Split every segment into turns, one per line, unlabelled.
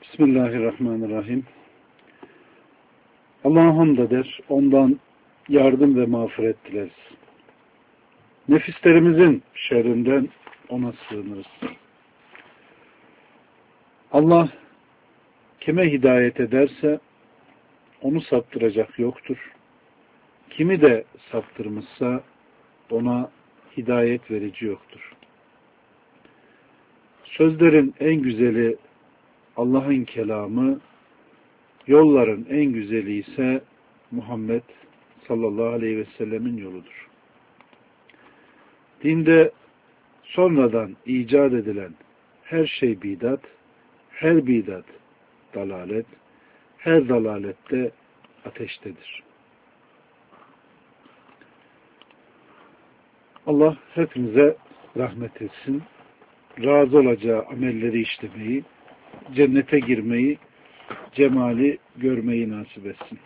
Bismillahirrahmanirrahim. Allah'a hamd eder, ondan yardım ve mağfiret dileriz. Nefislerimizin şerrinden ona sığınırız. Allah kime hidayet ederse onu saptıracak yoktur. Kimi de saptırmışsa ona hidayet verici yoktur. Sözlerin en güzeli Allah'ın kelamı, yolların en güzeli ise Muhammed sallallahu aleyhi ve sellemin yoludur. Dinde sonradan icat edilen her şey bidat, her bidat dalalet, her dalalette ateştedir. Allah hepimize rahmet etsin. Razı olacağı amelleri işlemeyi, cennete girmeyi, cemali görmeyi nasip etsin.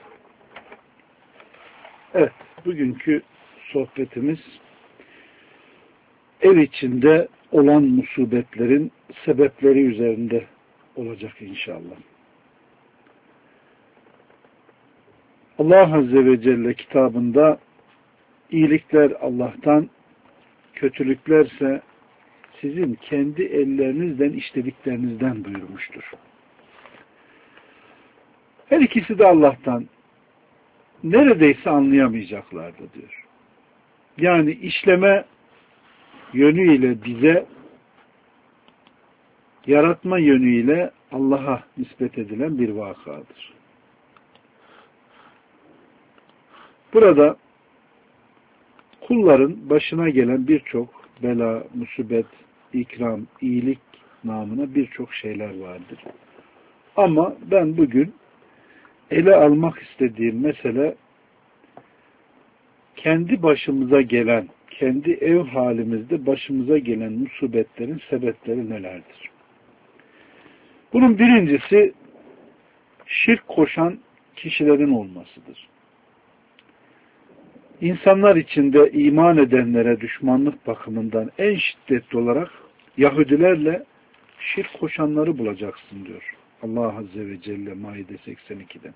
Evet, bugünkü sohbetimiz ev içinde olan musibetlerin sebepleri üzerinde olacak inşallah. Allah Azze ve Celle kitabında iyilikler Allah'tan, kötülüklerse sizin kendi ellerinizden işlediklerinizden buyurmuştur. Her ikisi de Allah'tan, neredeyse anlayamayacaklardı diyor. Yani işleme yönüyle bize, yaratma yönüyle Allah'a nispet edilen bir vakadır. Burada kulların başına gelen birçok bela, musibet, ikram, iyilik namına birçok şeyler vardır. Ama ben bugün ele almak istediğim mesele kendi başımıza gelen, kendi ev halimizde başımıza gelen musibetlerin sebepleri nelerdir? Bunun birincisi şirk koşan kişilerin olmasıdır. İnsanlar içinde iman edenlere düşmanlık bakımından en şiddetli olarak Yahudilerle şirk koşanları bulacaksın diyor Allah Azze ve Celle Maide 82'de.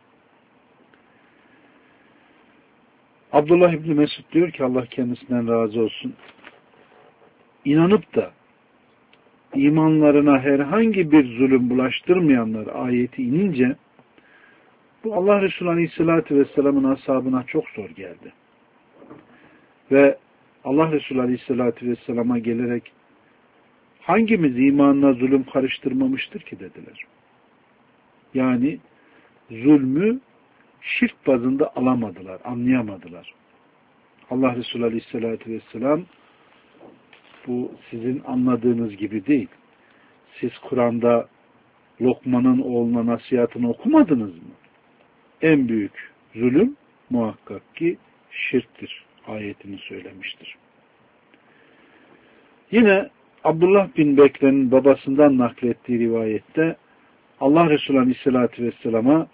Abdullah İbni Mesud diyor ki Allah kendisinden razı olsun. İnanıp da imanlarına herhangi bir zulüm bulaştırmayanlar ayeti inince bu Allah Resulü Aleyhisselatü Vesselam'ın ashabına çok zor geldi. Ve Allah Resulü Aleyhisselatü Vesselam'a gelerek hangimiz imanına zulüm karıştırmamıştır ki dediler. Yani zulmü şirk bazında alamadılar, anlayamadılar. Allah Resulü Aleyhisselatü Vesselam bu sizin anladığınız gibi değil. Siz Kur'an'da Lokman'ın oğluna nasihatını okumadınız mı? En büyük zulüm muhakkak ki şirktir ayetini söylemiştir. Yine Abdullah bin Bekir'in babasından naklettiği rivayette Allah Resulü Aleyhisselatü Vesselam'a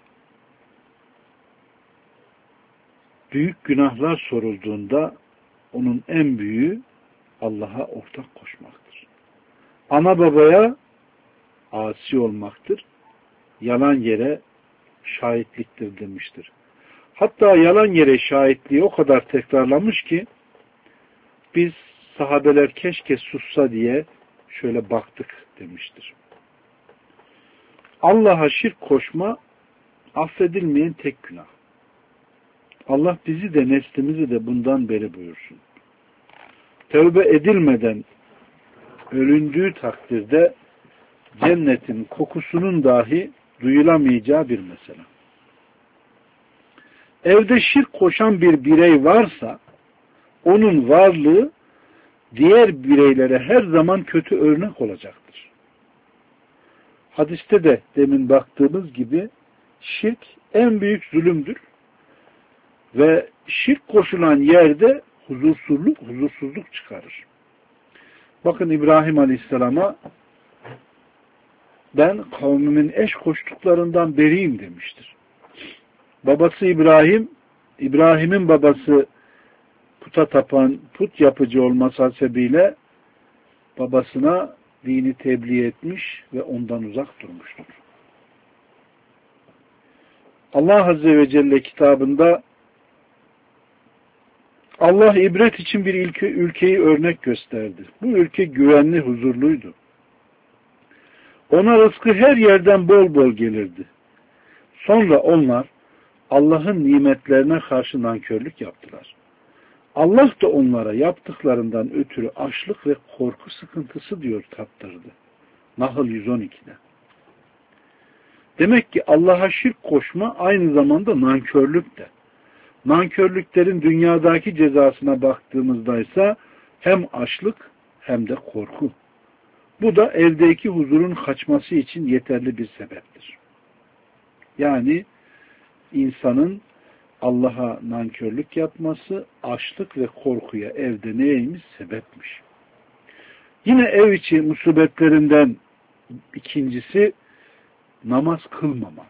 büyük günahlar sorulduğunda onun en büyüğü Allah'a ortak koşmaktır. Ana babaya asi olmaktır. Yalan yere şahitliktir demiştir. Hatta yalan yere şahitliği o kadar tekrarlamış ki biz sahabeler keşke sussa diye şöyle baktık demiştir. Allah'a şirk koşma affedilmeyen tek günah. Allah bizi de neslimizi de bundan beri buyursun. Tövbe edilmeden ölündüğü takdirde cennetin kokusunun dahi duyulamayacağı bir mesele. Evde şirk koşan bir birey varsa onun varlığı diğer bireylere her zaman kötü örnek olacaktır. Hadiste de demin baktığımız gibi şirk en büyük zulümdür ve şirk koşulan yerde huzursuzluk çıkarır. Bakın İbrahim Aleyhisselam'a ben kavmimin eş koştuklarından beriyim demiştir. Babası İbrahim'in babası puta tapan, put yapıcı olması hasebiyle babasına dini tebliğ etmiş ve ondan uzak durmuştur. Allah Azze ve Celle kitabında Allah ibret için bir ülkeyi örnek gösterdi. Bu ülke güvenli, huzurluydu. Ona rızkı her yerden bol bol gelirdi. Sonra onlar Allah'ın nimetlerine karşı nankörlük yaptılar. Allah da onlara yaptıklarından ötürü açlık ve korku sıkıntısı diyor tattırdı. Nahl 112'de. Demek ki Allah'a şirk koşma aynı zamanda nankörlük de. Nankörlüklerin dünyadaki cezasına baktığımızda ise hem açlık hem de korku. Bu da evdeki huzurun kaçması için yeterli bir sebeptir. Yani insanın Allah'a nankörlük yapması açlık ve korkuya evde neymiş? Sebepmiş. Yine ev içi musibetlerinden ikincisi namaz kılmama.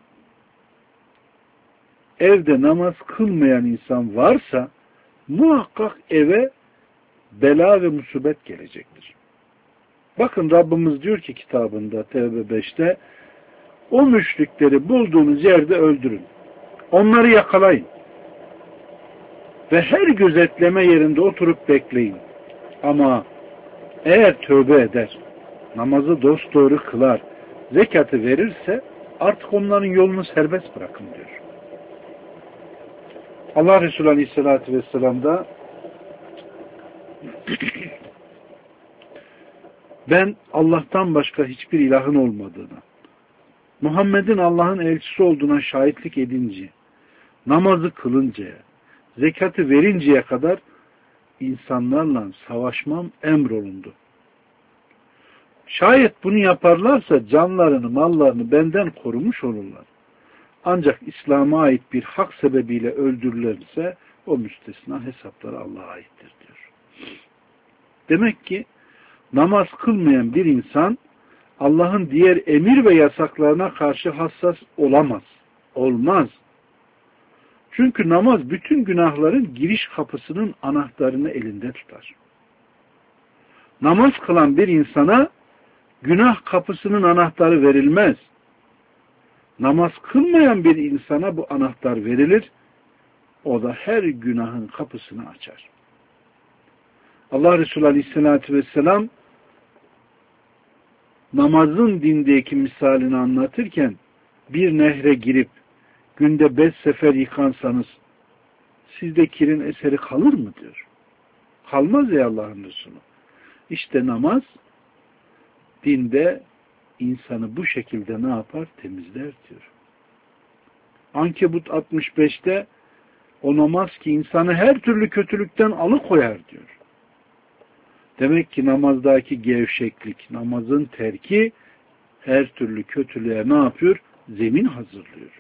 Evde namaz kılmayan insan varsa muhakkak eve bela ve musibet gelecektir. Bakın Rabbimiz diyor ki kitabında Tevbe 5'te o müşrikleri bulduğunuz yerde öldürün. Onları yakalayın. Ve her gözetleme yerinde oturup bekleyin. Ama eğer tövbe eder, namazı dosdoğru kılar, zekatı verirse artık onların yolunu serbest bırakın diyor. Allah Resulü Aleyhisselatü Vesselam da ben Allah'tan başka hiçbir ilahın olmadığına, Muhammed'in Allah'ın elçisi olduğuna şahitlik edince, namazı kılıncaya, zekatı verinceye kadar insanlarla savaşmam emrolundu. Şayet bunu yaparlarsa canlarını, mallarını benden korumuş olurlar. Ancak İslam'a ait bir hak sebebiyle öldürülürse o müstesna hesapları Allah'a aittir diyor. Demek ki namaz kılmayan bir insan Allah'ın diğer emir ve yasaklarına karşı hassas olamaz. Olmaz. Çünkü namaz bütün günahların giriş kapısının anahtarını elinde tutar. Namaz kılan bir insana günah kapısının anahtarı verilmez. Namaz kılmayan bir insana bu anahtar verilir. O da her günahın kapısını açar. Allah Resulü Aleyhisselatü Vesselam namazın dindeki misalini anlatırken bir nehre girip günde 5 sefer yıkansanız sizde kirin eseri kalır mı diyor. Kalmaz ya Allah'ın Resulü. İşte namaz dinde insanı bu şekilde ne yapar? Temizler diyor. Ankebut 65'te o namaz ki insanı her türlü kötülükten alıkoyar diyor. Demek ki namazdaki gevşeklik, namazın terki her türlü kötülüğe ne yapıyor? Zemin hazırlıyor.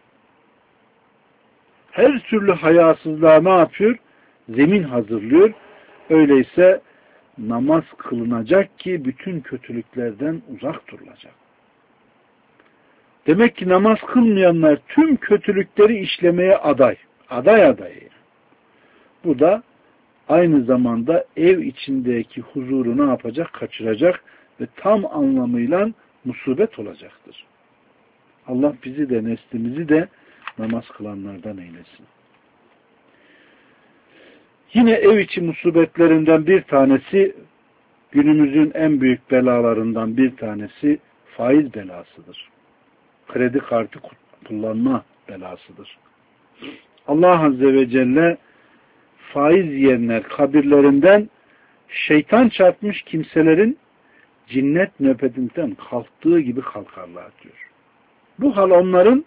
Her türlü hayasızlığa ne yapıyor? Zemin hazırlıyor. Öyleyse namaz kılınacak ki bütün kötülüklerden uzak durulacak. Demek ki namaz kılmayanlar tüm kötülükleri işlemeye aday. Aday. Bu da aynı zamanda ev içindeki huzuru ne yapacak? Kaçıracak ve tam anlamıyla musibet olacaktır. Allah bizi de neslimizi de namaz kılanlardan eylesin. Yine ev içi musibetlerinden bir tanesi, günümüzün en büyük belalarından bir tanesi faiz belasıdır. Kredi kartı kullanma belasıdır. Allah Azze ve Celle faiz yiyenler kabirlerinden şeytan çarpmış kimselerin cinnet nöbetinden kalktığı gibi kalkarlar diyor. Bu hal onların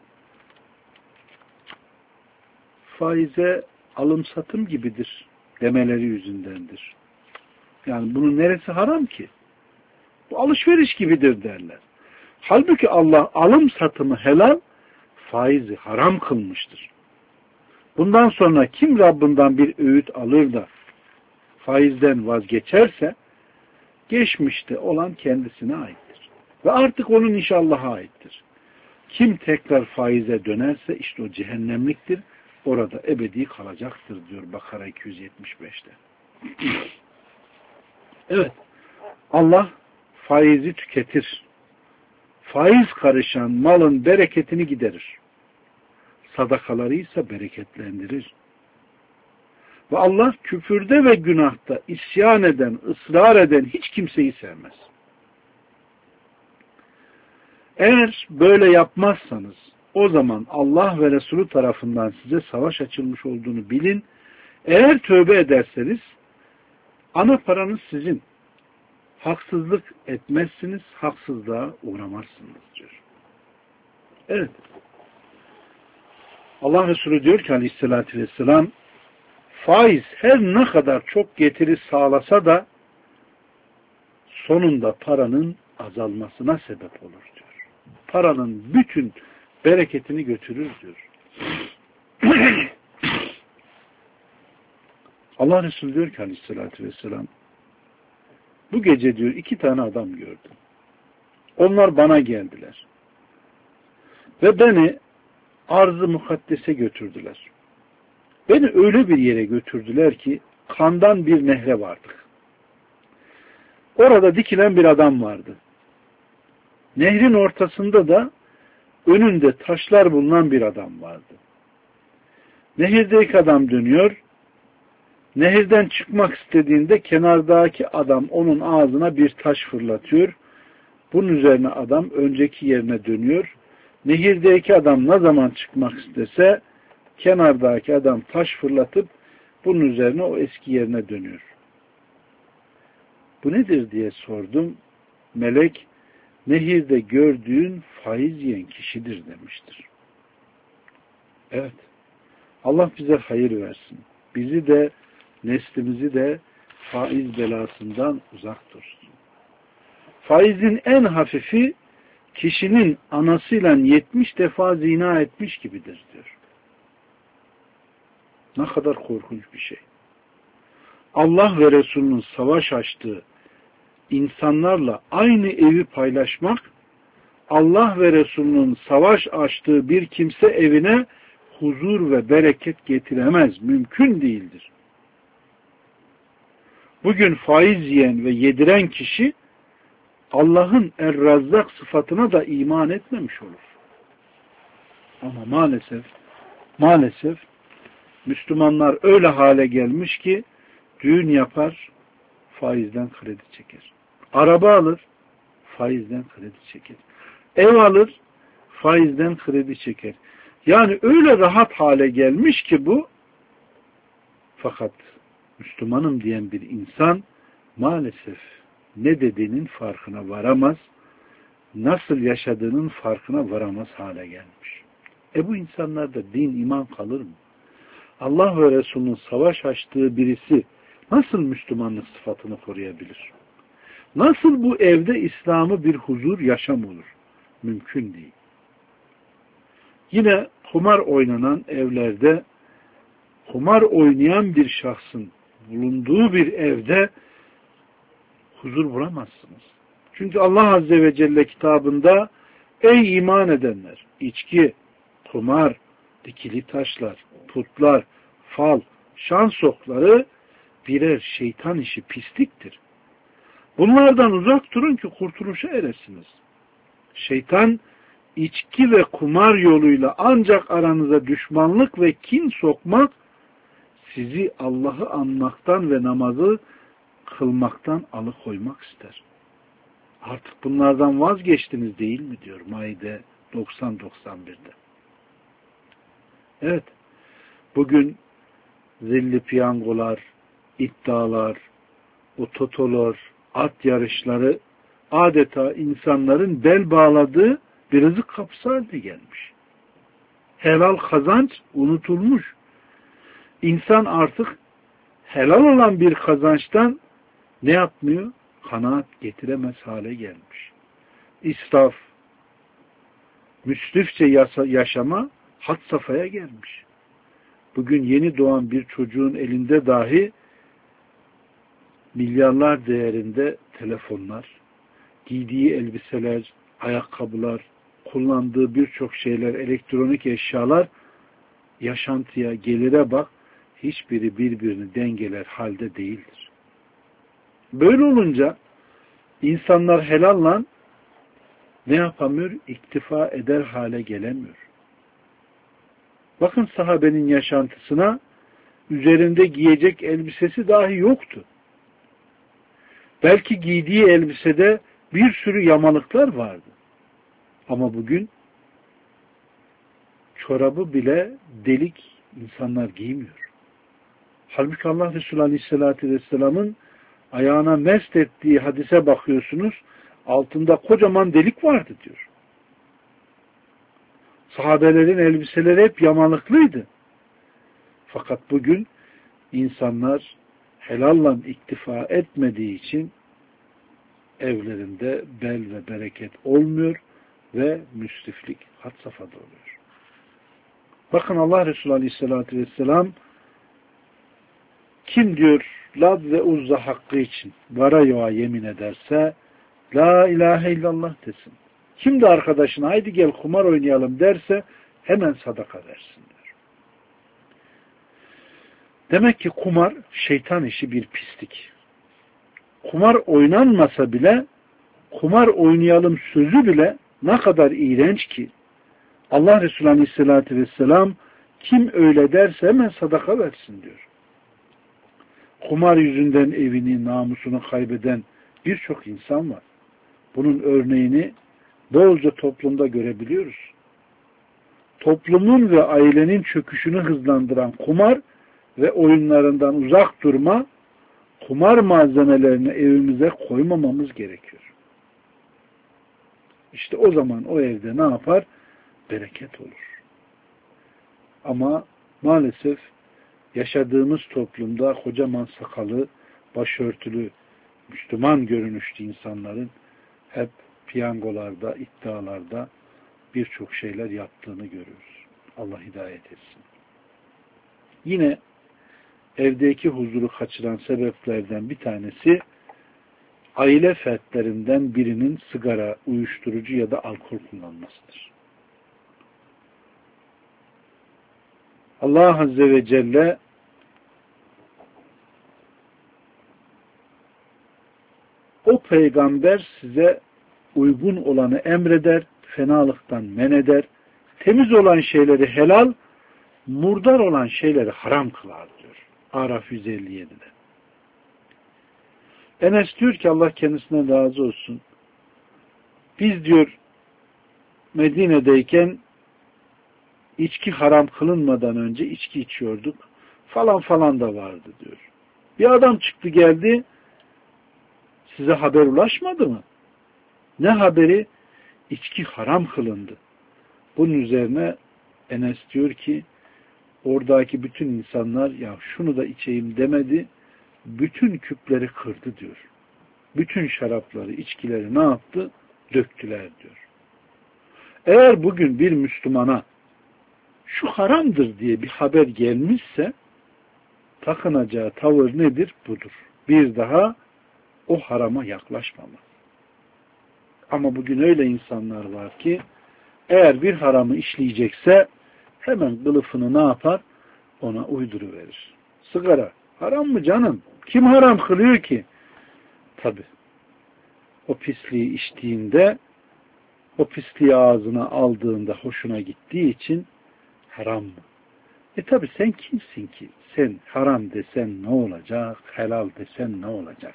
faize alım satım gibidir demeleri yüzündendir. Yani bunun neresi haram ki? Bu alışveriş gibidir derler. Halbuki Allah alım satımı helal, faizi haram kılmıştır. Bundan sonra kim Rabbinden bir öğüt alır da faizden vazgeçerse geçmişte olan kendisine aittir. Ve artık onun işi Allah'a aittir. Kim tekrar faize dönerse işte o cehennemliktir. Orada ebedi kalacaktır diyor Bakara 275'te. Evet. Allah faizi tüketir. Faiz karışan malın bereketini giderir. sadakaları ise bereketlendirir. Ve Allah küfürde ve günahta isyan eden, ısrar eden hiç kimseyi sevmez. Eğer böyle yapmazsanız o zaman Allah ve Resulü tarafından size savaş açılmış olduğunu bilin. Eğer tövbe ederseniz ana paranız sizin. Haksızlık etmezsiniz, haksızlığa uğramazsınız diyor. Evet. Allah Resulü diyor ki aleyhissalatü vesselam, faiz her ne kadar çok getiri sağlasa da sonunda paranın azalmasına sebep olur diyor. Paranın bütün bereketini götürür diyor. Allah Resulü diyor ki aleyhissalatü vesselam, bu gece diyor 2 tane adam gördüm. Onlar bana geldiler. Ve beni arz-ı mukaddese götürdüler. Beni öyle bir yere götürdüler ki kandan bir nehre vardık. Orada dikilen bir adam vardı. Nehrin ortasında da önünde taşlar bulunan bir adam vardı. Nehirdeki adam dönüyor. Nehirden çıkmak istediğinde kenardaki adam onun ağzına bir taş fırlatıyor. Bunun üzerine adam önceki yerine dönüyor. Nehirdeki adam ne zaman çıkmak istese kenardaki adam taş fırlatıp bunun üzerine o eski yerine dönüyor. Bu nedir diye sordum. Melek, nehirde gördüğün faiz yiyen kişidir demiştir. Evet. Allah bize hayır versin. Bizi de neslimizi de faiz belasından uzak tutsun. Faizin en hafifi kişinin anasıyla 70 defa zina etmiş gibidir diyor. Ne kadar korkunç bir şey. Allah ve Resulünün savaş açtığı insanlarla aynı evi paylaşmak, Allah ve Resulünün savaş açtığı bir kimse evine huzur ve bereket getiremez. Mümkün değildir. Bugün faiz yiyen ve yediren kişi Allah'ın Er-Razzak sıfatına da iman etmemiş olur. Ama maalesef Müslümanlar öyle hale gelmiş ki düğün yapar, faizden kredi çeker. Araba alır, faizden kredi çeker. Ev alır, faizden kredi çeker. Yani öyle rahat hale gelmiş ki bu, fakat Müslümanım diyen bir insan maalesef ne dediğinin farkına varamaz, nasıl yaşadığının farkına varamaz hale gelmiş. Bu insanlarda din, iman kalır mı? Allah ve Resulünün savaş açtığı birisi nasıl Müslümanlık sıfatını koruyabilir? Nasıl bu evde İslam'ı bir huzur, yaşam olur? Mümkün değil. Yine kumar oynanan evlerde, kumar oynayan bir şahsın bulunduğu bir evde huzur bulamazsınız. Çünkü Allah Azze ve Celle kitabında ey iman edenler, içki, kumar, dikili taşlar, putlar, fal, şans okları birer şeytan işi, pisliktir. Bunlardan uzak durun ki kurtuluşa eresiniz. Şeytan içki ve kumar yoluyla ancak aranıza düşmanlık ve kin sokmak, sizi Allah'ı anmaktan ve namazı kılmaktan alıkoymak ister. Artık bunlardan vazgeçtiniz değil mi diyor Maide 90-91'de. Evet, bugün zilli piyangolar, iddialar, o totolar, at yarışları adeta insanların bel bağladığı bir rızık kapısı haline gelmiş. Helal kazanç unutulmuş. İnsan artık helal olan bir kazançtan ne yapmıyor? Kanaat getiremez hale gelmiş. İsraf, müsrifçe yaşama had safhaya gelmiş. Bugün yeni doğan bir çocuğun elinde dahi milyarlar değerinde telefonlar, giydiği elbiseler, ayakkabılar, kullandığı birçok şeyler, elektronik eşyalar, yaşantıya, gelire bak, hiçbiri birbirini dengeler halde değildir. Böyle olunca insanlar helalla ne yapamıyor? İktifa eder hale gelemiyor. Bakın sahabenin yaşantısına, üzerinde giyecek elbisesi dahi yoktu. Belki giydiği elbisede bir sürü yamalıklar vardı. Ama bugün çorabı bile delik insanlar giymiyor. Halbuki Allah Resulü Aleyhisselatü Vesselam'ın ayağına mest ettiği hadise bakıyorsunuz, altında kocaman delik vardı diyor. Sahabelerin elbiseleri hep yamalıklıydı. Fakat bugün insanlar helalla iktifa etmediği için evlerinde bel ve bereket olmuyor ve müsriflik had safhada oluyor. Bakın Allah Resulü Aleyhisselatü Vesselam kim diyor Lad ve Uzza hakkı için vara yoğa yemin ederse La ilahe illallah desin. Kim de arkadaşına haydi gel kumar oynayalım derse hemen sadaka versin diyor. Demek ki kumar şeytan işi, bir pislik. Kumar oynanmasa bile kumar oynayalım sözü bile ne kadar iğrenç ki Allah Resulü Aleyhisselatü Vesselam kim öyle derse hemen sadaka versin diyor. Kumar yüzünden evini, namusunu kaybeden birçok insan var. Bunun örneğini bolca toplumda görebiliyoruz. Toplumun ve ailenin çöküşünü hızlandıran kumar ve oyunlarından uzak durma, kumar malzemelerini evimize koymamamız gerekiyor. İşte o zaman o evde ne yapar? Bereket olur. Ama maalesef yaşadığımız toplumda kocaman sakalı, başörtülü, Müslüman görünüşlü insanların hep piyangolarda, iddialarda birçok şeyler yaptığını görüyoruz. Allah hidayet etsin. Yine evdeki huzuru kaçıran sebeplerden bir tanesi aile fertlerinden birinin sigara, uyuşturucu ya da alkol kullanmasıdır. Allah Azze ve Celle o peygamber size uygun olanı emreder, fenalıktan men eder, temiz olan şeyleri helal, murdar olan şeyleri haram kılar diyor. Araf 157'de. Enes diyor ki Allah kendisine razı olsun. Biz diyor Medine'deyken içki haram kılınmadan önce içki içiyorduk. Falan falan da vardı diyor. Bir adam çıktı geldi. Size haber ulaşmadı mı? Ne haberi? İçki haram kılındı. Bunun üzerine Enes diyor ki oradaki bütün insanlar ya şunu da içeyim demedi. Bütün küpleri kırdı diyor. Bütün şarapları, içkileri ne yaptı? Döktüler diyor. Eğer bugün bir Müslümana şu haramdır diye bir haber gelmişse takınacağı tavır nedir? Budur. Bir daha o harama yaklaşmama. Ama bugün öyle insanlar var ki eğer bir haramı işleyecekse hemen kılıfını ne yapar? Ona uyduruverir. Sigara haram mı canım? Kim haram kılıyor ki? Tabi. O pisliği içtiğinde, o pisliği ağzına aldığında hoşuna gittiği için haram mı? Tabi sen kimsin ki? Sen haram desen ne olacak? Helal desen ne olacak?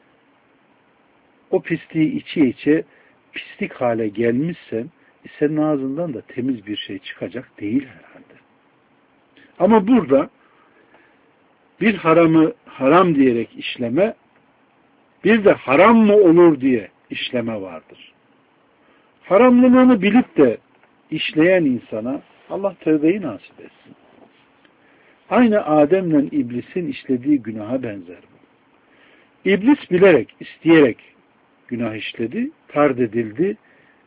O pisliği içe pislik hale gelmişsen senin ağzından da temiz bir şey çıkacak değil herhalde. Ama burada bir haramı haram diyerek işleme, bir de haram mı olur diye işleme vardır. Haramlılığını bilip de işleyen insana Allah tövbeyi nasip etsin. Aynı Adem'le iblisin işlediği günaha benzer bu. İblis bilerek, isteyerek günah işledi, tard edildi,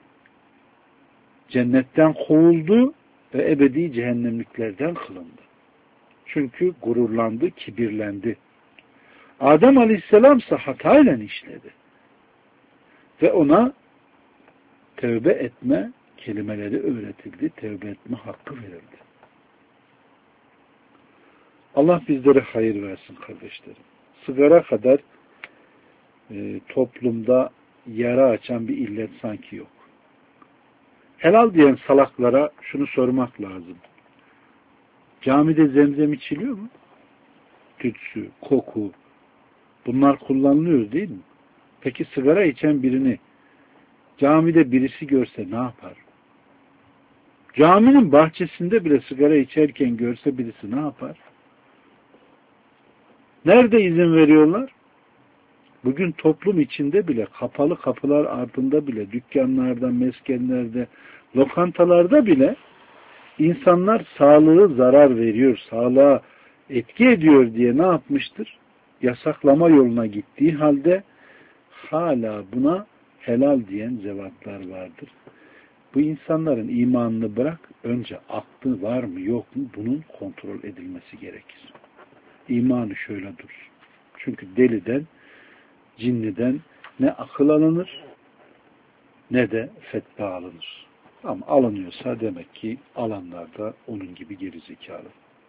cennetten kovuldu ve ebedi cehennemliklerden kılındı. Çünkü gururlandı, kibirlendi. Adem Aleyhisselam ise hatayla işledi. Ve ona tövbe etme kelimeleri öğretildi, tövbe etme hakkı verildi. Allah bizlere hayır versin kardeşlerim. Sigara kadar toplumda yara açan bir illet sanki yok. Helal diyen salaklara şunu sormak lazım. Camide zemzem içiliyor mu? Tütsü, koku, bunlar kullanılıyor değil mi? Peki sigara içen birini camide birisi görse ne yapar? Caminin bahçesinde bile sigara içerken görse birisi ne yapar? Nerede izin veriyorlar? Bugün toplum içinde bile, kapalı kapılar ardında bile, dükkanlarda, meskenlerde, lokantalarda bile insanlar sağlığı zarar veriyor, sağlığa etki ediyor diye ne yapmıştır? Yasaklama yoluna gittiği halde hala buna helal diyen zevatlar vardır. Bu insanların imanını bırak, önce aklı var mı yok mu bunun kontrol edilmesi gerekir. İmanı şöyle dursun. Çünkü deliden, cinniden ne akıl alınır ne de fetva alınır. Ama alınıyorsa demek ki alanlar da onun gibi gerizekalı.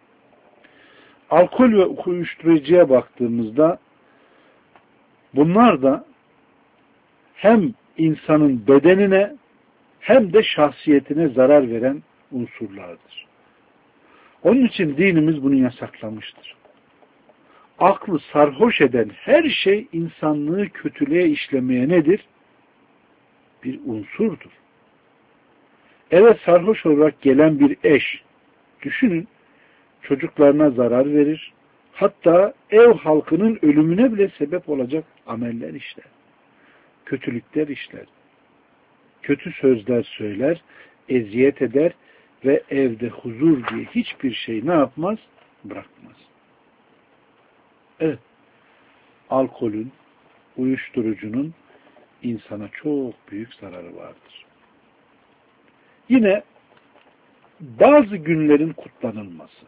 Alkol ve uyuşturucuya baktığımızda bunlar da hem insanın bedenine hem de şahsiyetine zarar veren unsurlardır. Onun için dinimiz bunu yasaklamıştır. Aklı sarhoş eden her şey insanlığı kötülüğe işlemeye nedir? Bir unsurdur. Eve sarhoş olarak gelen bir eş, düşünün, çocuklarına zarar verir, hatta ev halkının ölümüne bile sebep olacak ameller işler, kötülükler işler, kötü sözler söyler, eziyet eder ve evde huzur diye hiçbir şey ne yapmaz? Bırakmaz. Evet, alkolün, uyuşturucunun insana çok büyük zararı vardır. Yine bazı günlerin kutlanılması.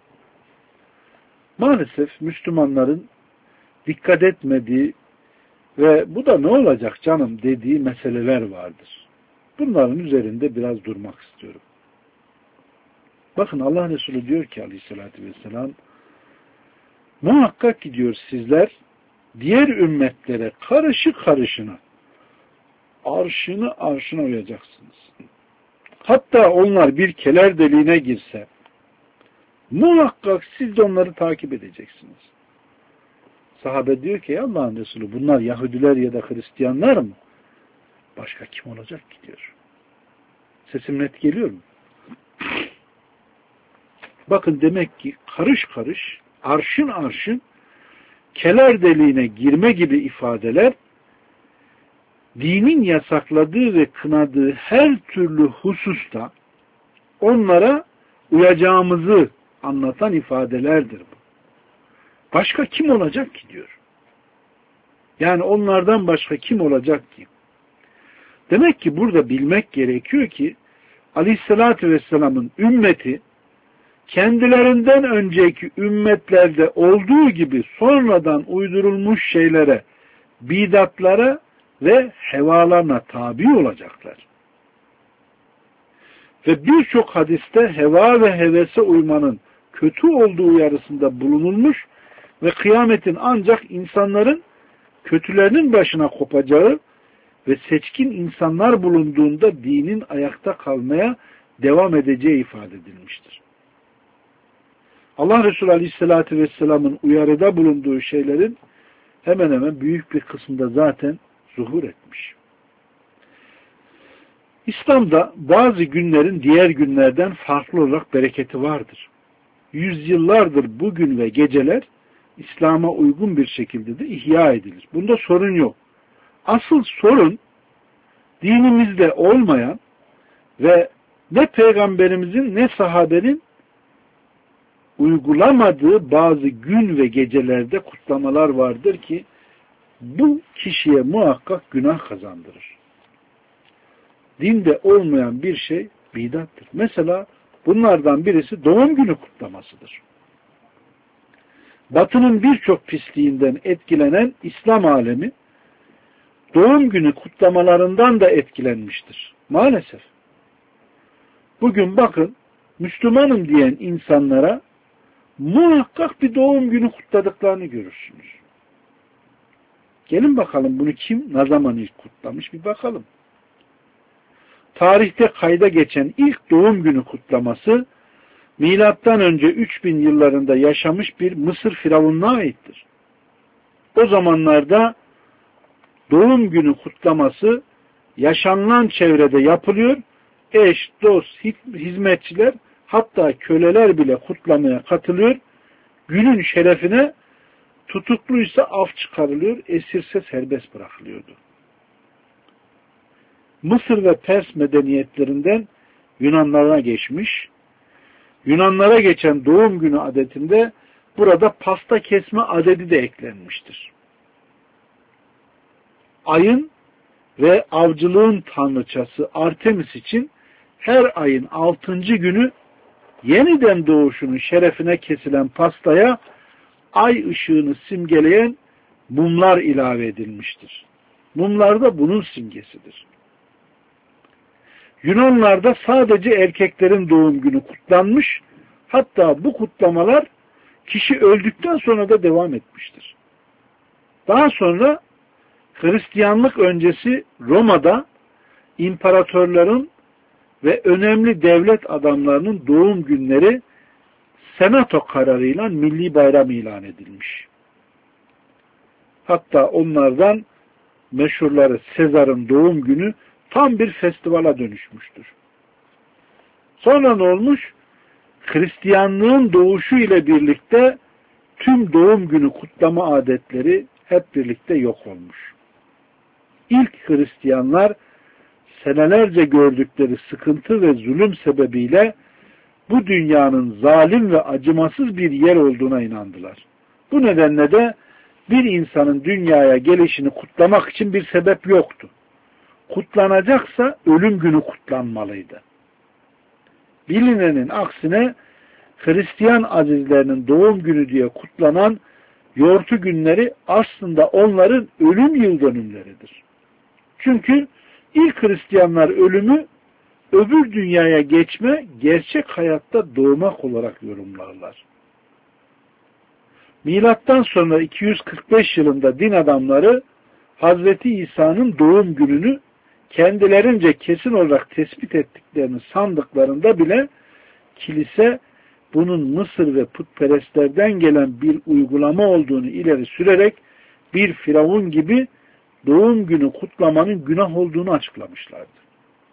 Maalesef Müslümanların dikkat etmediği ve bu da ne olacak canım dediği meseleler vardır. Bunların üzerinde biraz durmak istiyorum. Bakın Allah Resulü diyor ki aleyhissalatü vesselam, muhakkak ki diyor sizler diğer ümmetlere karışı karışına arşına uyacaksınız. Hatta onlar bir keler deliğine girse muhakkak siz de onları takip edeceksiniz. Sahabe diyor ki Allah'ın Resulü bunlar Yahudiler ya da Hristiyanlar mı? Başka kim olacak ki diyor. Sesim net geliyor mu? Bakın demek ki karış karış arşın keler deliğine girme gibi ifadeler dinin yasakladığı ve kınadığı her türlü hususta onlara uyacağımızı anlatan ifadelerdir bu. Başka kim olacak ki diyor. Yani onlardan başka kim olacak ki? Demek ki burada bilmek gerekiyor ki Aleyhisselatü Vesselam'ın ümmeti kendilerinden önceki ümmetlerde olduğu gibi sonradan uydurulmuş şeylere, bidatlara ve hevalarına tabi olacaklar. Ve birçok hadiste heva ve hevese uymanın kötü olduğu uyarısında bulunulmuş ve kıyametin ancak insanların kötülerinin başına kopacağı ve seçkin insanlar bulunduğunda dinin ayakta kalmaya devam edeceği ifade edilmiştir. Allah Resulü Aleyhisselatü Vesselam'ın uyarıda bulunduğu şeylerin hemen hemen büyük bir kısmında zaten zuhur etmiş. İslam'da bazı günlerin diğer günlerden farklı olarak bereketi vardır. Yüzyıllardır bu gün ve geceler İslam'a uygun bir şekilde de ihya edilir. Bunda sorun yok. Asıl sorun dinimizde olmayan ve ne peygamberimizin ne sahabenin uygulamadığı bazı gün ve gecelerde kutlamalar vardır ki bu kişiye muhakkak günah kazandırır. Dinde olmayan bir şey bidattır. Mesela bunlardan birisi doğum günü kutlamasıdır. Batının birçok pisliğinden etkilenen İslam alemi doğum günü kutlamalarından da etkilenmiştir. Maalesef. Bugün bakın Müslümanım diyen insanlara muhakkak bir doğum günü kutladıklarını görürsünüz. Gelin bakalım bunu kim ne zaman ilk kutlamış bir bakalım. Tarihte kayda geçen ilk doğum günü kutlaması milattan önce 3000 yıllarında yaşamış bir Mısır firavununa aittir. O zamanlarda doğum günü kutlaması yaşanılan çevrede yapılıyor. Eş, dost, hizmetçiler, hatta köleler bile kutlamaya katılıyor. Günün şerefine tutukluysa af çıkarılıyor, esirse serbest bırakılıyordu. Mısır ve Pers medeniyetlerinden Yunanlara geçmiş. Yunanlara geçen doğum günü adetinde burada pasta kesme adedi de eklenmiştir. Ayın ve avcılığın tanrıçası Artemis için her ayın 6. günü yeniden doğuşunun şerefine kesilen pastaya ay ışığını simgeleyen mumlar ilave edilmiştir. Mumlar da bunun simgesidir. Yunanlarda sadece erkeklerin doğum günü kutlanmış, hatta bu kutlamalar kişi öldükten sonra da devam etmiştir. Daha sonra Hristiyanlık öncesi Roma'da imparatorların ve önemli devlet adamlarının doğum günleri senato kararıyla milli bayram ilan edilmiş. Hatta onlardan meşhurları Sezar'ın doğum günü tam bir festivala dönüşmüştür. Sonra ne olmuş? Hristiyanlığın doğuşu ile birlikte tüm doğum günü kutlama adetleri hep birlikte yok olmuş. İlk Hristiyanlar senelerce gördükleri sıkıntı ve zulüm sebebiyle bu dünyanın zalim ve acımasız bir yer olduğuna inandılar. Bu nedenle de bir insanın dünyaya gelişini kutlamak için bir sebep yoktu. Kutlanacaksa ölüm günü kutlanmalıydı. Bilinenin aksine Hristiyan azizlerinin doğum günü diye kutlanan yortu günleri aslında onların ölüm yıl dönümleridir. Çünkü ilk Hristiyanlar ölümü öbür dünyaya geçme, gerçek hayatta doğmak olarak yorumlarlar. Milattan sonra 245 yılında din adamları Hazreti İsa'nın doğum gününü kendilerince kesin olarak tespit ettiklerini sandıklarında bile kilise bunun Mısır ve putperestlerden gelen bir uygulama olduğunu ileri sürerek bir firavun gibi doğum günü kutlamanın günah olduğunu açıklamışlardı.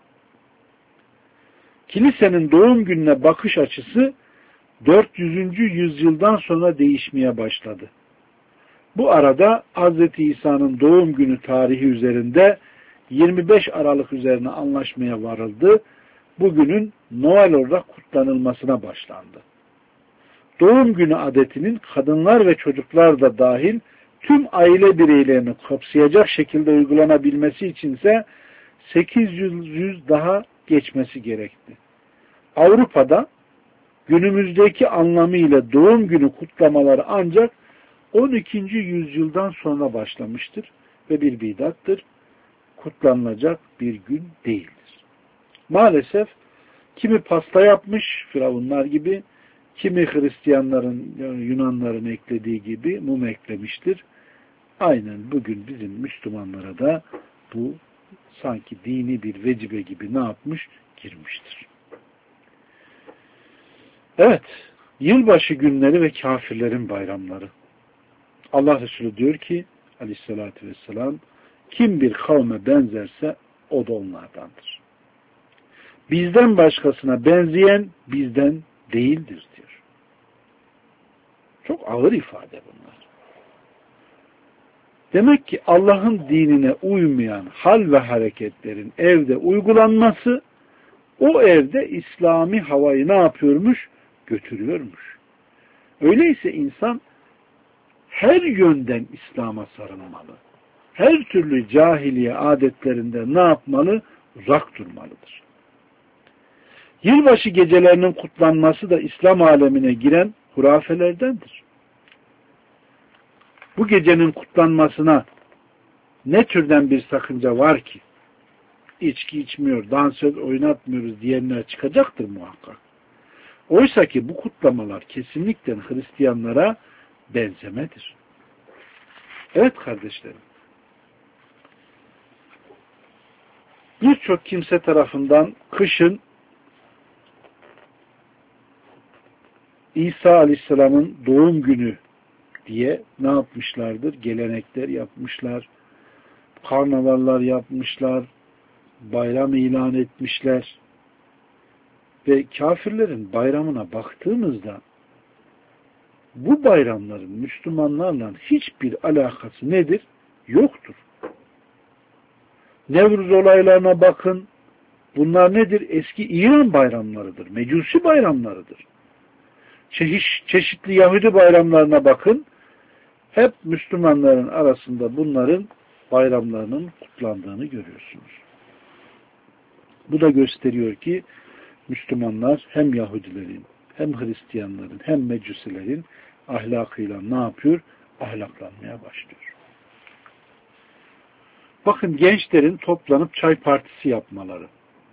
Kilisenin doğum gününe bakış açısı 400. yüzyıldan sonra değişmeye başladı. Bu arada Hz. İsa'nın doğum günü tarihi üzerinde 25 Aralık üzerine anlaşmaya varıldı. Bugünün Noel olarak kutlanılmasına başlandı. Doğum günü adetinin kadınlar ve çocuklar da dahil tüm aile bireylerini kapsayacak şekilde uygulanabilmesi içinse 800 daha geçmesi gerekti. Avrupa'da günümüzdeki anlamıyla doğum günü kutlamaları ancak 12. yüzyıldan sonra başlamıştır ve bir bidattır. Kutlanılacak bir gün değildir. Maalesef kimi pasta yapmış firavunlar gibi, kimi Hristiyanların, yani Yunanların eklediği gibi mum eklemiştir. Aynen bugün bizim Müslümanlara da bu sanki dini bir vecibe gibi ne yapmış? Girmiştir. Evet, yılbaşı günleri ve kafirlerin bayramları. Allah Resulü diyor ki aleyhissalatü vesselam, kim bir kavme benzerse o da onlardandır. Bizden başkasına benzeyen bizden değildir diyor. Çok ağır ifade bunlar. Demek ki Allah'ın dinine uymayan hal ve hareketlerin evde uygulanması o evde İslami havayı ne yapıyormuş? Götürüyormuş. Öyleyse insan her yönden İslam'a sarılmalı. Her türlü cahiliye adetlerinden ne yapmalı? Uzak durmalıdır. Yılbaşı gecelerinin kutlanması da İslam alemine giren hurafelerdendir. Bu gecenin kutlanmasına ne türden bir sakınca var ki? İçki içmiyor, dansöz oynatmıyoruz diyenler çıkacaktır muhakkak. Oysa ki bu kutlamalar kesinlikle Hristiyanlara benzemedir. Evet kardeşlerim. Birçok kimse tarafından kışın İsa Aleyhisselam'ın doğum günü diye ne yapmışlardır? Gelenekler yapmışlar, karnavallar yapmışlar, bayram ilan etmişler. Ve kafirlerin bayramına baktığımızda bu bayramların Müslümanlarla hiçbir alakası nedir? Yoktur. Nevruz olaylarına bakın. Bunlar nedir? Eski İran bayramlarıdır. Mecusi bayramlarıdır. Çeşitli Yahudi bayramlarına bakın. Hep Müslümanların arasında bunların bayramlarının kutlandığını görüyorsunuz. Bu da gösteriyor ki Müslümanlar hem Yahudilerin, hem Hristiyanların, hem Mecusilerin ahlakıyla ne yapıyor? Ahlaklanmaya başlıyor. Bakın gençlerin toplanıp çay partisi yapmaları.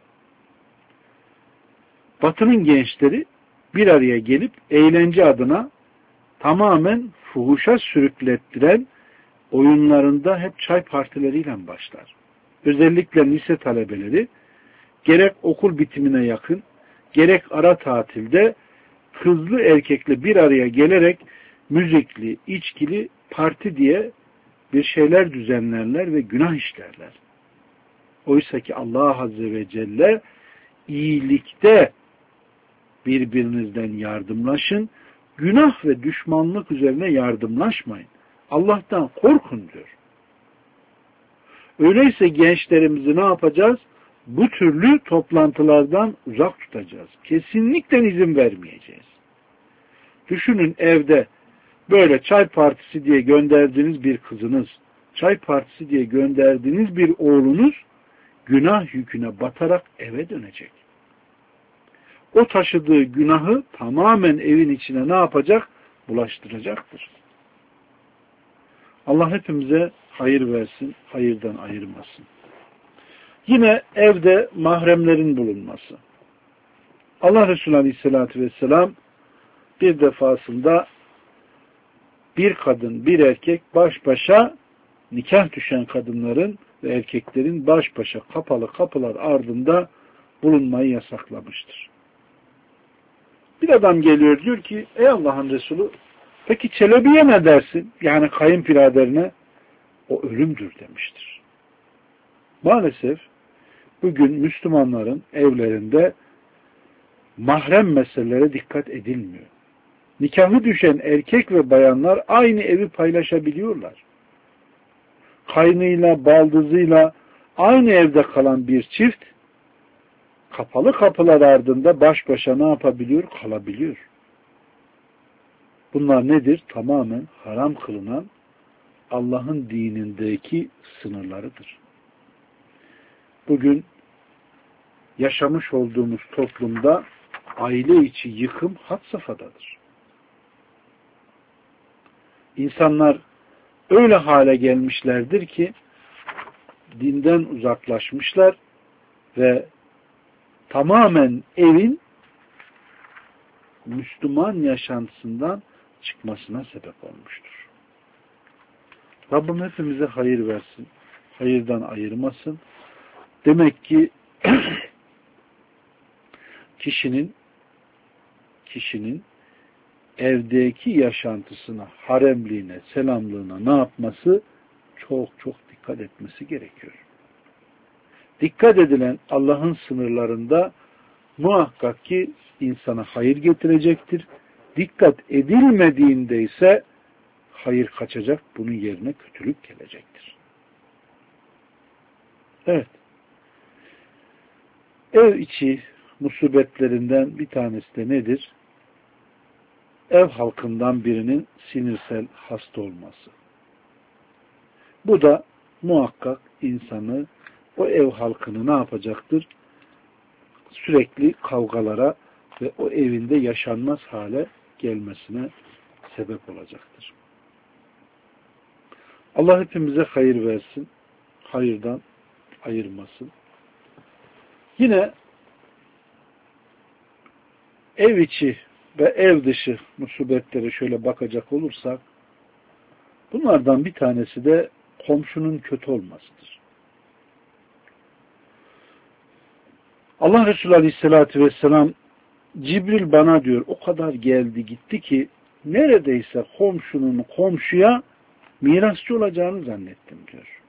Batı'nın gençleri bir araya gelip eğlence adına tamamen fuhuşa sürüklettiren oyunlarında hep çay partileriyle başlar. Özellikle lise talebeleri gerek okul bitimine yakın, gerek ara tatilde kızlı erkekli bir araya gelerek müzikli, içkili parti diye bir şeyler düzenlerler ve günah işlerler. Oysa ki Allah Azze ve Celle iyilikte birbirinizden yardımlaşın, günah ve düşmanlık üzerine yardımlaşmayın. Allah'tan korkun diyor. Öyleyse gençlerimizi ne yapacağız? Bu türlü toplantılardan uzak tutacağız. Kesinlikle izin vermeyeceğiz. Düşünün evde böyle çay partisi diye gönderdiğiniz bir kızınız, çay partisi diye gönderdiğiniz bir oğlunuz günah yüküne batarak eve dönecek. O taşıdığı günahı tamamen evin içine ne yapacak? Bulaştıracaktır. Allah hepimize hayır versin, hayırdan ayırmasın. Yine evde mahremlerin bulunması. Allah Resulü Aleyhisselatü Vesselam bir defasında bir kadın, bir erkek baş başa nikah düşen kadınların ve erkeklerin baş başa kapalı kapılar ardında bulunmayı yasaklamıştır. Bir adam geliyor diyor ki ey Allah'ın Resulü peki Çelebi'ye ne dersin? Yani kayınpiraderine o ölümdür demiştir. Maalesef bugün Müslümanların evlerinde mahrem meselelere dikkat edilmiyor. Nikahı düşen erkek ve bayanlar aynı evi paylaşabiliyorlar. Kaynıyla, baldızıyla aynı evde kalan bir çift kapalı kapılar ardında baş başa ne yapabiliyor? Kalabiliyor. Bunlar nedir? Tamamen haram kılınan Allah'ın dinindeki sınırlarıdır. Bugün yaşamış olduğumuz toplumda aile içi yıkım had safhadadır. İnsanlar öyle hale gelmişlerdir ki dinden uzaklaşmışlar ve tamamen evin Müslüman yaşantısından çıkmasına sebep olmuştur. Rabbim hepimize hayır versin, hayırdan ayırmasın. Demek ki kişinin evdeki yaşantısına, haremliğine, selamlığına ne yapması? Çok çok dikkat etmesi gerekiyor. Dikkat edilen Allah'ın sınırlarında muhakkak ki insana hayır getirecektir. Dikkat edilmediğinde ise hayır kaçacak, bunun yerine kötülük gelecektir. Evet. Ev içi musibetlerinden bir tanesi de nedir? Ev halkından birinin sinirsel hasta olması. Bu da muhakkak insanı, o ev halkını ne yapacaktır? Sürekli kavgalara ve o evinde yaşanmaz hale gelmesine sebep olacaktır. Allah hepimize hayır versin, hayırdan ayırmasın. Yine ev içi ve ev dışı musibetlere şöyle bakacak olursak, bunlardan bir tanesi de komşunun kötü olmasıdır. Allah Resulü Aleyhisselatü Vesselam Cibril bana diyor o kadar geldi gitti ki neredeyse komşunun komşuya mirasçı olacağını zannettim diyor.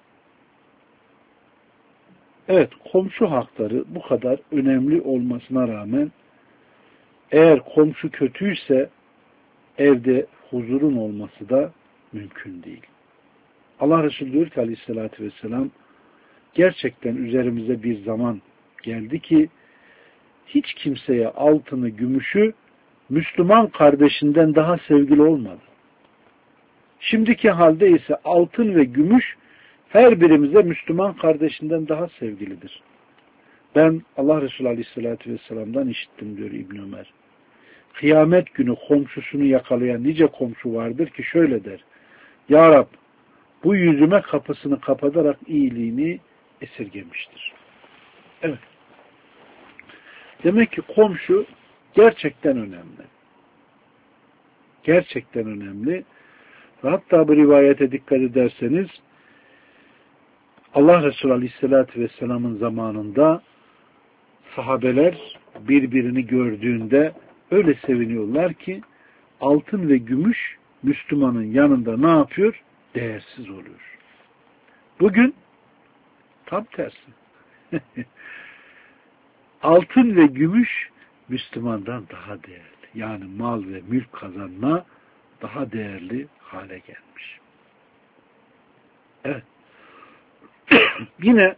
Evet, komşu hakları bu kadar önemli olmasına rağmen eğer komşu kötüyse evde huzurun olması da mümkün değil. Allah Resulü diyor ki aleyhissalatü vesselam gerçekten üzerimize bir zaman geldi ki hiç kimseye altını, gümüşü Müslüman kardeşinden daha sevgili olmadı. Şimdiki halde ise altın ve gümüş her birimize Müslüman kardeşinden daha sevgilidir. Ben Allah Resulü Aleyhisselatü Vesselam'dan işittim diyor İbn Ömer. Kıyamet günü komşusunu yakalayan nice komşu vardır ki şöyle der. Ya Rab bu yüzüme kapısını kapatarak iyiliğini esirgemiştir. Evet. Demek ki komşu gerçekten önemli. Gerçekten önemli. Ve hatta bu rivayete dikkat ederseniz Allah Resulü Aleyhisselatü Vesselam'ın zamanında sahabeler birbirini gördüğünde öyle seviniyorlar ki altın ve gümüş Müslümanın yanında ne yapıyor? Değersiz oluyor. Bugün tam tersi. Altın ve gümüş Müslümandan daha değerli. Yani mal ve mülk kazanma daha değerli hale gelmiş. Evet. Yine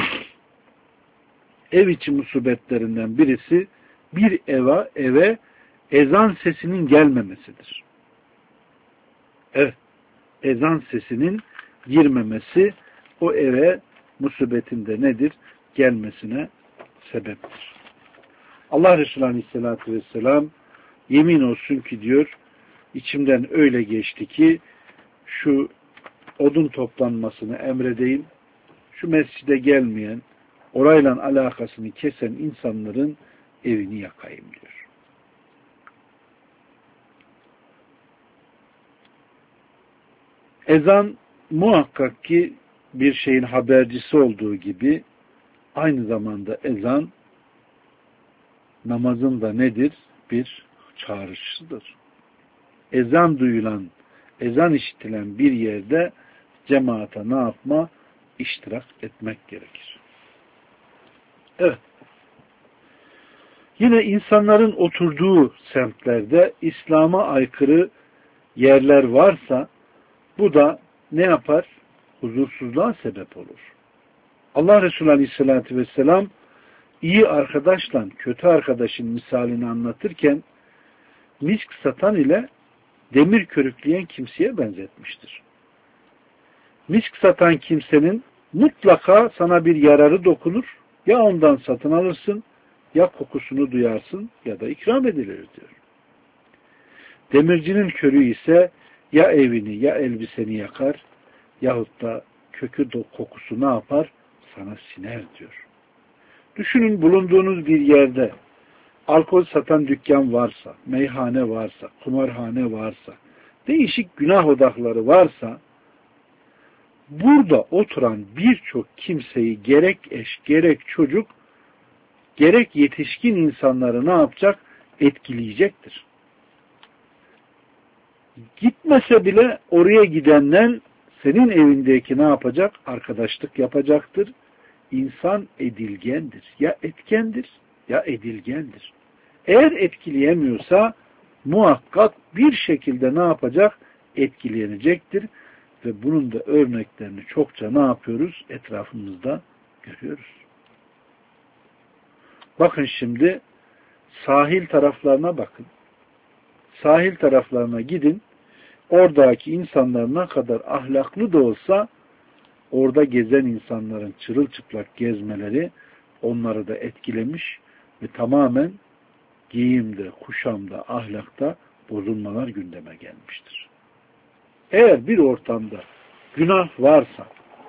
ev içi musibetlerinden birisi bir eve ezan sesinin gelmemesidir. Evet. Ezan sesinin girmemesi o eve musibetinde nedir? Gelmesine sebeptir. Allah Resulü Aleyhisselatü Vesselam yemin olsun ki diyor içimden öyle geçti ki şu odun toplanmasını emredeyim, şu mescide gelmeyen, orayla alakasını kesen insanların evini yakayım diyor. Ezan muhakkak ki bir şeyin habercisi olduğu gibi aynı zamanda ezan namazın da nedir? Bir çağrışıdır. Ezan duyulan, ezan işitilen bir yerde cemaate ne yapma? İştirak etmek gerekir. Evet. Yine insanların oturduğu semtlerde İslam'a aykırı yerler varsa bu da ne yapar? Huzursuzluğa sebep olur. Allah Resulü Aleyhisselatü Vesselam iyi arkadaşla kötü arkadaşın misalini anlatırken misk satan ile demir körükleyen kimseye benzetmiştir. Misk satan kimsenin mutlaka sana bir yararı dokunur, ya ondan satın alırsın, ya kokusunu duyarsın ya da ikram edilir diyor. Demircinin körüğü ise ya evini ya elbiseni yakar yahut da kökü kokusu ne yapar? Sana siner diyor. Düşünün bulunduğunuz bir yerde alkol satan dükkan varsa, meyhane varsa, kumarhane varsa, değişik günah odakları varsa burada oturan birçok kimseyi gerek eş, gerek çocuk, gerek yetişkin insanları ne yapacak? Etkileyecektir. Gitmese bile oraya gidenden senin evindeki ne yapacak? Arkadaşlık yapacaktır. İnsan edilgendir. Ya etkendir ya edilgendir. Eğer etkileyemiyorsa muhakkak bir şekilde ne yapacak? Etkilenecektir. Ve bunun da örneklerini çokça ne yapıyoruz? Etrafımızda görüyoruz. Bakın şimdi sahil taraflarına bakın. Sahil taraflarına gidin. Oradaki insanlar ne kadar ahlaklı da olsa orada gezen insanların çırılçıplak gezmeleri onları da etkilemiş ve tamamen giyimde, kuşamda, ahlakta bozulmalar gündeme gelmiştir. Eğer bir ortamda günah varsa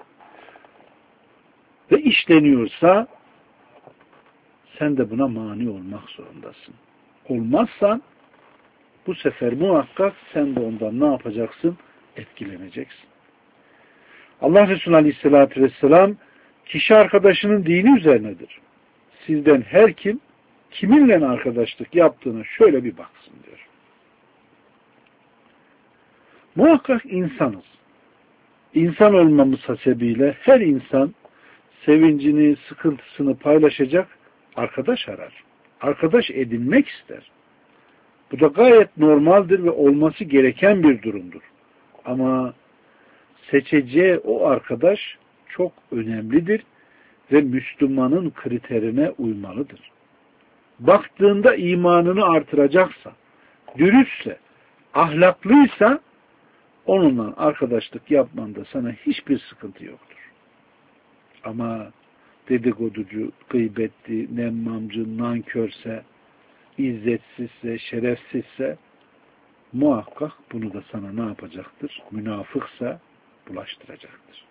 ve işleniyorsa sen de buna mani olmak zorundasın. Olmazsan bu sefer muhakkak sen de ondan ne yapacaksın? Etkileneceksin. Allah Resulü Aleyhisselatü Vesselam kişi arkadaşının dini üzerinedir. Sizden her kim kiminle arkadaşlık yaptığına şöyle bir baksın diyor. Muhakkak insanız. İnsan olmamız hasebiyle her insan sevincini, sıkıntısını paylaşacak arkadaş arar. Arkadaş edinmek ister. Bu da gayet normaldir ve olması gereken bir durumdur. Ama seçeceği o arkadaş çok önemlidir ve Müslümanın kriterine uymalıdır. Baktığında imanını artıracaksa, dürüstse, ahlaklıysa onunla arkadaşlık yapmanda sana hiçbir sıkıntı yoktur. Ama dedikoducu, gıybetli, nemmamcı, nankörse, izzetsizse, şerefsizse muhakkak bunu da sana ne yapacaktır? Münafıksa bulaştıracaktır.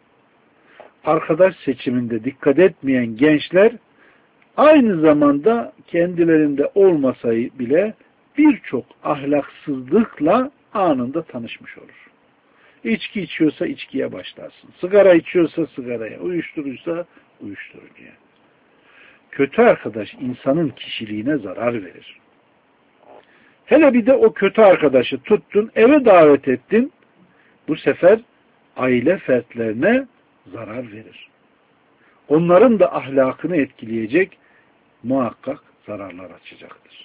Arkadaş seçiminde dikkat etmeyen gençler aynı zamanda kendilerinde olmasayı bile birçok ahlaksızlıkla anında tanışmış olur. İçki içiyorsa içkiye başlarsın. Sigara içiyorsa sigaraya, uyuşturucuysa uyuşturucuya. Kötü arkadaş insanın kişiliğine zarar verir. Hele bir de o kötü arkadaşı tuttun, eve davet ettin, bu sefer aile fertlerine zarar verir. Onların da ahlakını etkileyecek muhakkak zararlar açacaktır.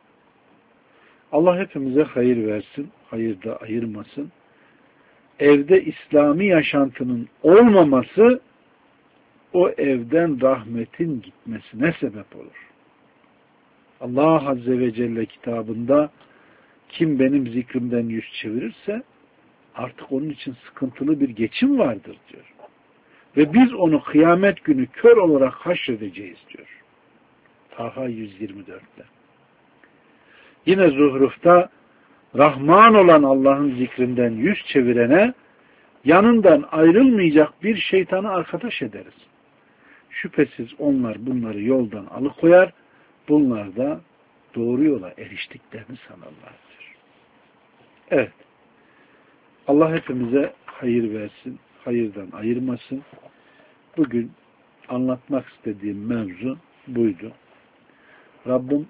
Allah hepimize hayır versin, hayır da ayırmasın. Evde İslami yaşantının olmaması o evden rahmetin gitmesine sebep olur. Allah Azze ve Celle kitabında kim benim zikrimden yüz çevirirse artık onun için sıkıntılı bir geçim vardır diyor. Ve biz onu kıyamet günü kör olarak haşredeceğiz diyor. Taha 124'te. Yine Zuhruf'ta Rahman olan Allah'ın zikrinden yüz çevirene yanından ayrılmayacak bir şeytanı arkadaş ederiz. Şüphesiz onlar bunları yoldan alıkoyar, bunlar da doğru yola eriştiklerini sanırlardır. Evet. Allah hepimize hayır versin, hayırdan ayırmasın. Bugün anlatmak istediğim mevzu buydu. Rabbim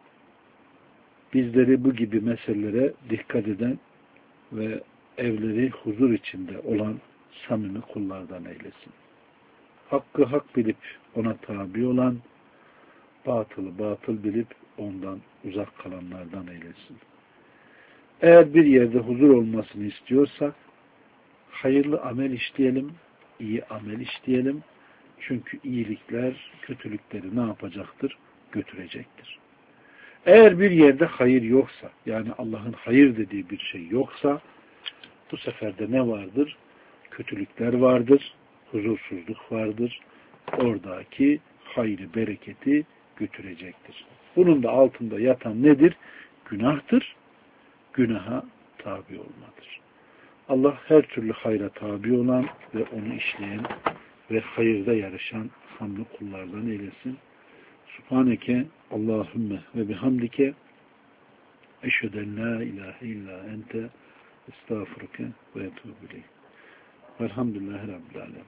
bizleri bu gibi meselelere dikkat eden ve evleri huzur içinde olan samimi kullardan eylesin. Hakkı hak bilip ona tabi olan, batılı batıl bilip ondan uzak kalanlardan eylesin. Eğer bir yerde huzur olmasını istiyorsak, hayırlı amel işleyelim, iyi amel işleyelim. Çünkü iyilikler kötülükleri ne yapacaktır? Götürecektir. Eğer bir yerde hayır yoksa, yani Allah'ın hayır dediği bir şey yoksa, bu sefer de ne vardır? Kötülükler vardır, huzursuzluk vardır. Oradaki hayrı, bereketi götürecektir. Bunun da altında yatan nedir? Günahtır. Günaha tabi olmadır. Allah her türlü hayra tabi olan ve onu işleyen ve hayırda yarışan hamdü kullardan eylesin. Subhaneke Allahümme ve bihamdike eşheden la ilahe illa ente estağfurke ve etûbü ileyh. Velhamdülillahi Rabbil Alemin.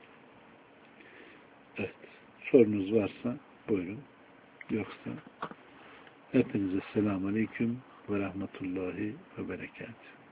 Evet. Sorunuz varsa buyurun. Yoksa hepinize selamun aleyküm ve rahmetullahi ve berekatuhu.